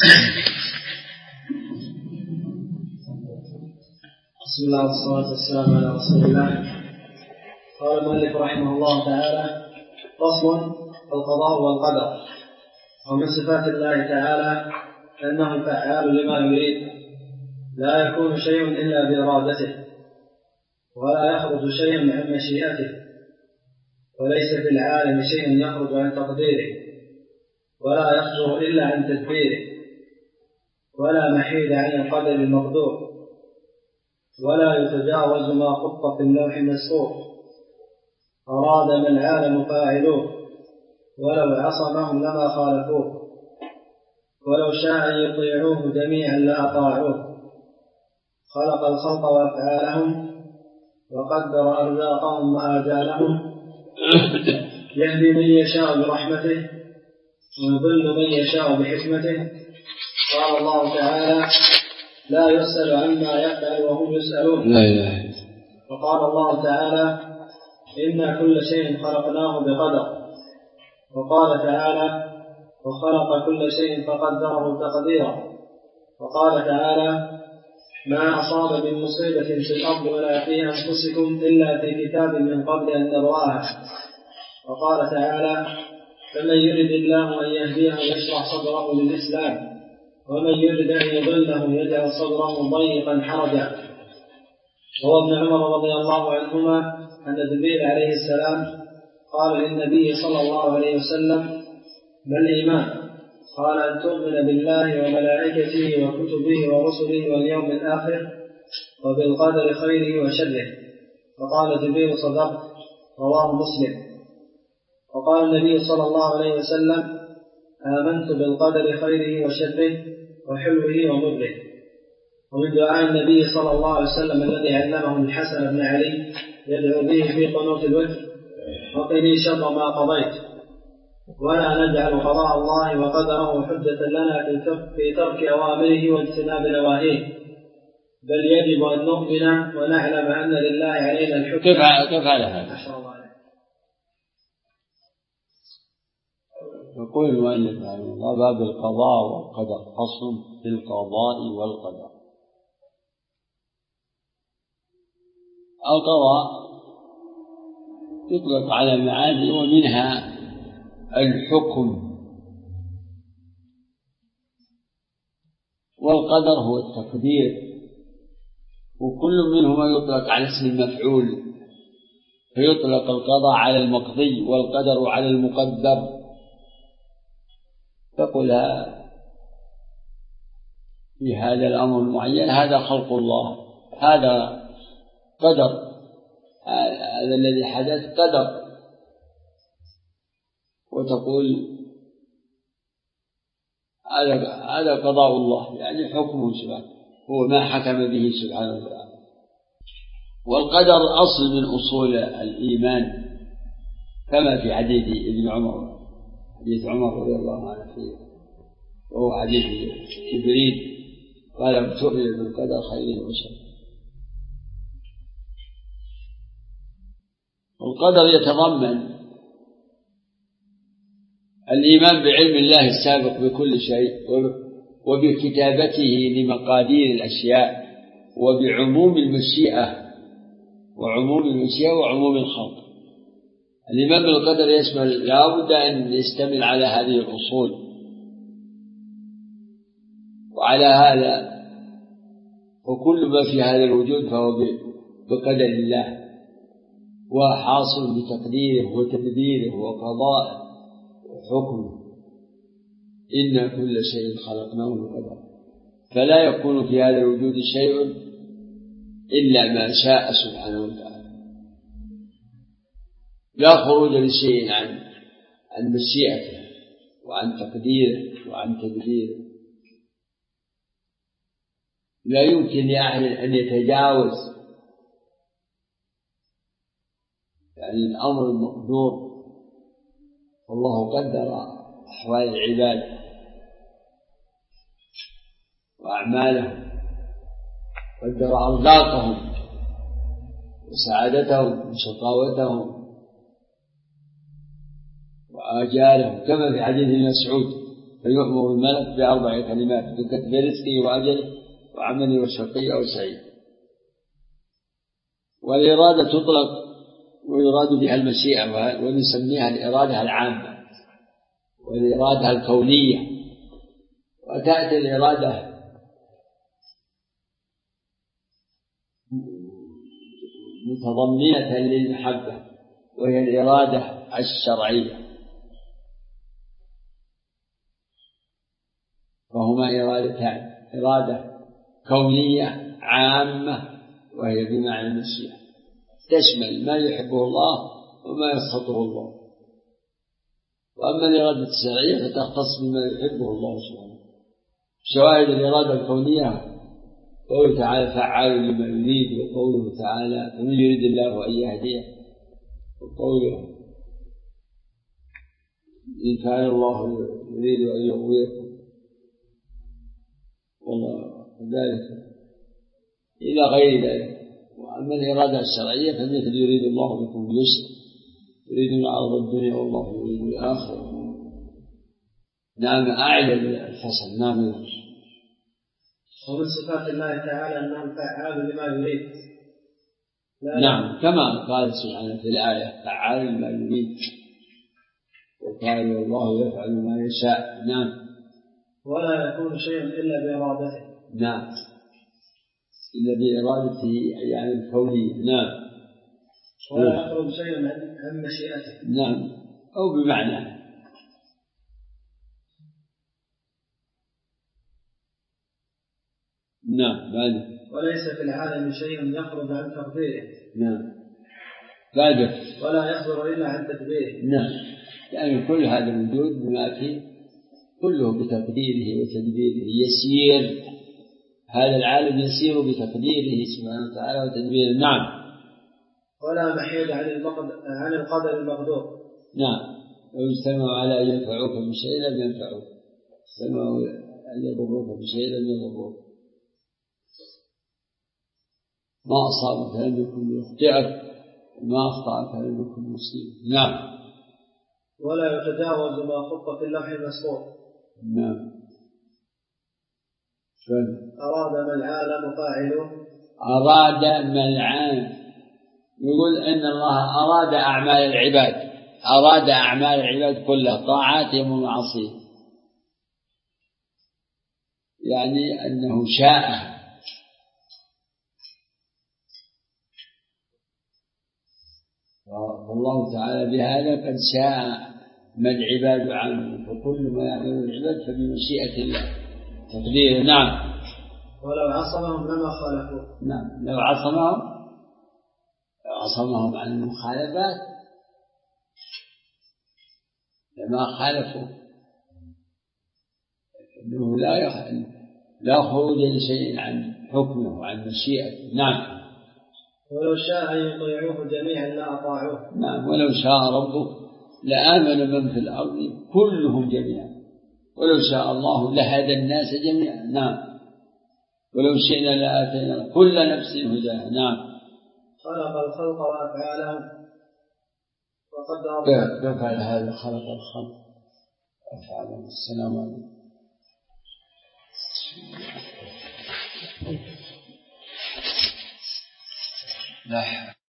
بسم الله والصلاة والسلام على رسول الله. قال المؤلف رحمه الله تعالى: فصل: القضاء والقدر. ومن صفات الله تعالى أنه فعال لما يريد، لا يكون شيء إلا بإرادته، ولا يخرج شيء عن مشيئته، وليس في العالم شيء يخرج عن تقديره، ولا يصدر إلا عن تدبيره، ولا محيد عن القدر المقدور، ولا يتجاوز ما خط في اللوح المسطور. أراد ما العالم فاعلوه، ولو عصمهم لما خالفوه، ولو شاء أن يطيعوه جميعا لأطاعوه. خلق الخلق وأفعالهم، وقدر أرزاقهم وآجالهم، يهدي من يشاء برحمته، ويضل من يشاء بحكمته. قال الله تعالى: لا يسأل عما يفعل وهم يسألون. لا إله. وقال الله تعالى: إنا كل شيء خلقناه بقدر. وقال تعالى: وخلق كل شيء فقدره تقديرا. وقال تعالى: ما أصاب من مصيبة في الأرض ولا في أنفسكم إلا في كتاب من قبل أن نبرأها. وقال تعالى: فمن يرد الله أن يهديه يشرح صدره للإسلام، ومن يرد أن يضله يجعل صدره ضيقا حرجا. وهو ابن عمر رضي الله عنهما أن جبريل عليه السلام قال للنبي صلى الله عليه وسلم: ما الإيمان؟ قال: أن تؤمن بالله وملائكته وكتبه ورسله واليوم الآخر وبالقدر خيره وشره. فقال جبريل: صدقت. رواه مسلم. وقال النبي صلى الله عليه وسلم: آمنت بالقدر خيره وشره وحلوه ومره. ومن دعاء النبي صلى الله عليه وسلم الذي علمه الحسن بن علي يدعو به في قنوت الوتر: وقني شر ما قضيت. ولا نجعل قضاء الله وقدره حجة لنا في ترك أوامره واجتناب نواهيه، بل يجب أن نؤمن ونعلم أن لله علينا الحكم. كيف على هذا؟ يقول المؤلف رحمه الله: باب القضاء والقدر. فصل في القضاء والقدر. القضاء يطلق على معاني، ومنها الحكم، والقدر هو التقدير، وكل منهما يطلق على اسم المفعول، فيطلق القضاء على المقضي والقدر على المقدر. تقول في هذا الأمر المعين: هذا خلق الله، هذا قدر، هذا الذي حدث قدر. وتقول هذا قضاء الله، يعني حكمه سبحانه، هو ما حكم به سبحانه وتعالى. والقدر أصل من أصول الإيمان، كما في حديث ابن عمر، حديث عمر رضي الله عنه فيه، وهو حديث جبريل قال: تؤمن بالقدر خيره وشره. القدر يتضمن الإيمان بعلم الله السابق بكل شيء، وبكتابته لمقادير الأشياء، وبعموم المشيئة وعموم الخلق. الإيمان بالقدر يشمل، لا بد أن يشتمل على هذه الأصول. وعلى هذا وكل ما في هذا الوجود فهو بقدر الله، وحاصل بتقديره وتدبيره وقضائه وحكمه. إن كل شيء خلقناه بقدر، فلا يكون في هذا الوجود شيء إلا ما شاء سبحانه وتعالى. لا خروج لشيء عن مشيئته وعن تقديره وعن تدبيره. لا يمكن لأحد أن يتجاوز يعني الأمر المقدور. والله قدر أحوال العباد وأعمالهم، قدر أرزاقهم وسعادتهم وشقاوتهم وآجالهم، كما في حديث ابن مسعود: فيؤمر الملك ب4 كلمات بكتب رزقه وأجله وعمله وشقي أو سعيد. والإرادة تطلق ويراد بها المشيئة، ونسميها الإرادة العامة والإرادة الكونية. وتأتي الإرادة متضمنة للمحبة، وهي الإرادة الشرعية، فهما إرادتان: إرادة كونية عامة وهي بمعنى المشيئة، تشمل ما يحبه الله وما يسخطه الله. وأما الإرادة الشرعية فتختص بما يحبه الله سبحانه. شواهد الإرادة الكونية قوله تعالى: فعال لما يريد، وقوله تعالى: فمن يريد الله أن يهديه، وقوله: إن كان الله يريد أن يغويكم، والله ذلك إلى غير ذلك. وأما الإرادة الشرعية فمثل: يريد الله بكم اليسر، يريدون عرض الدنيا والله يريد الآخرة. نعم، أعلى الفصل. نعم. ومن صفات الله تعالى أنه فعال لما يريد. نعم، كما قال سبحانه في الآية: فعال لما يريد، وقال: والله يفعل ما يشاء. نعم. ولا يكون شيء إلا بإرادته. نعم، إلا بإرادته يعني الكونية. نعم. ولا يخرج شيء عن مشيئته. نعم، أو بمعنى. نعم. بعد: وليس في العالم شيء يخرج عن تقديره. نعم. بعد: ولا يخبر إلا عن تدبيره. نعم، يعني كل هذا الوجود بما فيه كله بتقديره وتدبيره يسير. هذا العالم يسير بتقديره سبحانه وتعالى وتدبيره. نعم. ولا محيد عن القدر المقدور. نعم. لو اجتمعوا على أن ينفعوك بشيء لم ينفعوك، اجتمعوا أن يضروك بشيء لم يضروك. ما أصابك لم يكن ليخطئك، وما أخطأك لم يكن مصيبك. نعم. ولا يتجاوز ما خط في اللوح المسطور. نعم. أراد ما العالم فاعله. أراد ما العالم، يقول إن الله أراد أعمال العباد، أراد أعمال العباد كلها، طاعاتهم ومعاصيهم، يعني أنه شاء. والله تعالى بهذا قد شاء ما العباد عنه، فكل ما يعمل العباد فبمشيئة الله تقديره. نعم. ولو عصمهم لما خالفوه. نعم، لو عصمهم عن المخالفات لما خالفوا، إنه لا خروج لشيء عن حكمه وعن مشيئته. نعم. ولو شاء أن يطيعوه جميعا لأطاعوه. نعم، ولو شاء ربك لآمن من في الأرض كلهم جميعا، ولو شاء الله لهدى الناس جميعا. نعم. ولو شئنا لآتينا كل نفس هداها. نعم. خلق الخلق وأفعالهم وقدر. كيف فعل هذا؟ خلق الخلق وأفعالهم. السلام عليكم. لا